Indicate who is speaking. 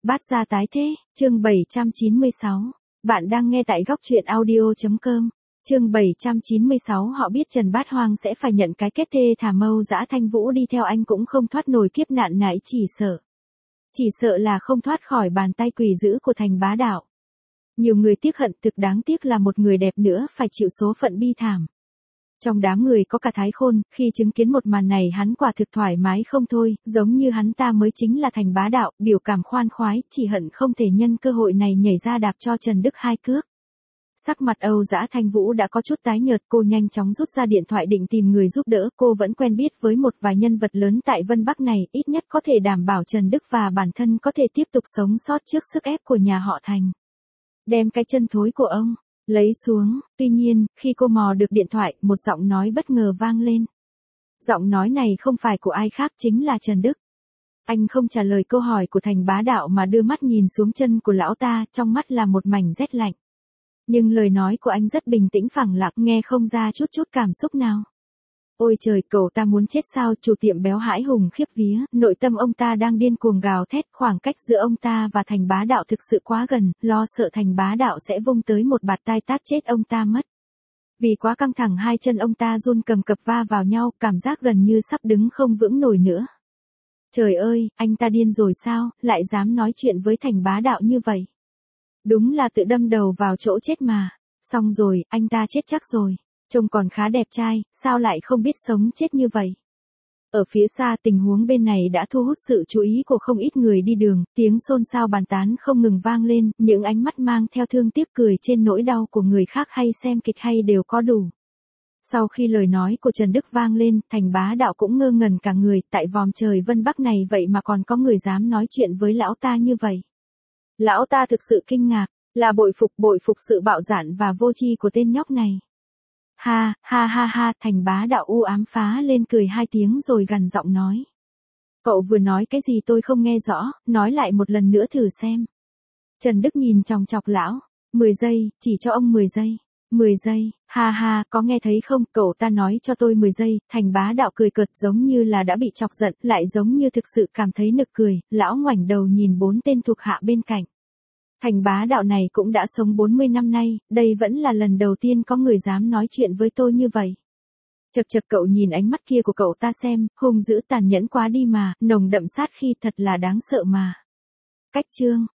Speaker 1: Bát gia tái thế, chương 796. Bạn đang nghe tại góc truyện audio.com. Chương 796 họ biết Trần Bát Hoang sẽ phải nhận cái kết thê thả Mâu Dã Thanh Vũ đi theo anh cũng không thoát nổi kiếp nạn nãy chỉ sợ là không thoát khỏi bàn tay quỷ dữ của Thành Bá Đạo. Nhiều người tiếc hận thực đáng tiếc là một người đẹp nữa phải chịu số phận bi thảm. Trong đám người có cả Thái Khôn, khi chứng kiến một màn này hắn quả thực thoải mái không thôi, giống như hắn ta mới chính là Thành Bá Đạo, biểu cảm khoan khoái, chỉ hận không thể nhân cơ hội này nhảy ra đạp cho Trần Đức hai cước. Sắc mặt Âu Dã Thanh Vũ đã có chút tái nhợt, cô nhanh chóng rút ra điện thoại định tìm người giúp đỡ, cô vẫn quen biết với một vài nhân vật lớn tại Vân Bắc này, ít nhất có thể đảm bảo Trần Đức và bản thân có thể tiếp tục sống sót trước sức ép của nhà họ Thành. Đem cái chân thối của ông lấy xuống, tuy nhiên, khi cô mò được điện thoại, một giọng nói bất ngờ vang lên. Giọng nói này không phải của ai khác chính là Trần Đức. Anh không trả lời câu hỏi của Thành Bá Đạo mà đưa mắt nhìn xuống chân của lão ta, trong mắt là một mảnh rét lạnh. Nhưng lời nói của anh rất bình tĩnh phẳng lặng, nghe không ra chút cảm xúc nào. Ôi trời, cậu ta muốn chết sao? Chủ tiệm béo hãi hùng khiếp vía, nội tâm ông ta đang điên cuồng gào thét, khoảng cách giữa ông ta và Thành Bá Đạo thực sự quá gần, lo sợ Thành Bá Đạo sẽ vung tới một bạt tai tát chết ông ta mất. Vì quá căng thẳng hai chân ông ta run cầm cập va vào nhau, cảm giác gần như sắp đứng không vững nổi nữa. Trời ơi, anh ta điên rồi sao, lại dám nói chuyện với Thành Bá Đạo như vậy? Đúng là tự đâm đầu vào chỗ chết mà. Xong rồi, anh ta chết chắc rồi. Trông còn khá đẹp trai, sao lại không biết sống chết như vậy? Ở phía xa tình huống bên này đã thu hút sự chú ý của không ít người đi đường, tiếng xôn xao bàn tán không ngừng vang lên, những ánh mắt mang theo thương tiếc cười trên nỗi đau của người khác hay xem kịch hay đều có đủ. Sau khi lời nói của Trần Đức vang lên, Thành Bá Đạo cũng ngơ ngẩn cả người, tại vòm trời Vân Bắc này vậy mà còn có người dám nói chuyện với lão ta như vậy. Lão ta thực sự kinh ngạc, là bội phục sự bạo dạn và vô tri của tên nhóc này. Ha, Thành Bá Đạo u ám phá lên cười hai tiếng rồi gằn giọng nói. Cậu vừa nói cái gì tôi không nghe rõ, nói lại một lần nữa thử xem. Trần Đức nhìn chòng chọc lão, 10 giây, chỉ cho ông 10 giây. 10 giây, ha, có nghe thấy không, cậu ta nói cho tôi 10 giây, Thành Bá Đạo cười cợt giống như là đã bị chọc giận, lại giống như thực sự cảm thấy nực cười, lão ngoảnh đầu nhìn 4 tên thuộc hạ bên cạnh. Thành Bá Đạo này cũng đã sống 40 năm nay, đây vẫn là lần đầu tiên có người dám nói chuyện với tôi như vậy. Chật cậu nhìn ánh mắt kia của cậu ta xem, hung dữ tàn nhẫn quá đi mà, nồng đậm sát khí thật là đáng sợ mà. Cách chương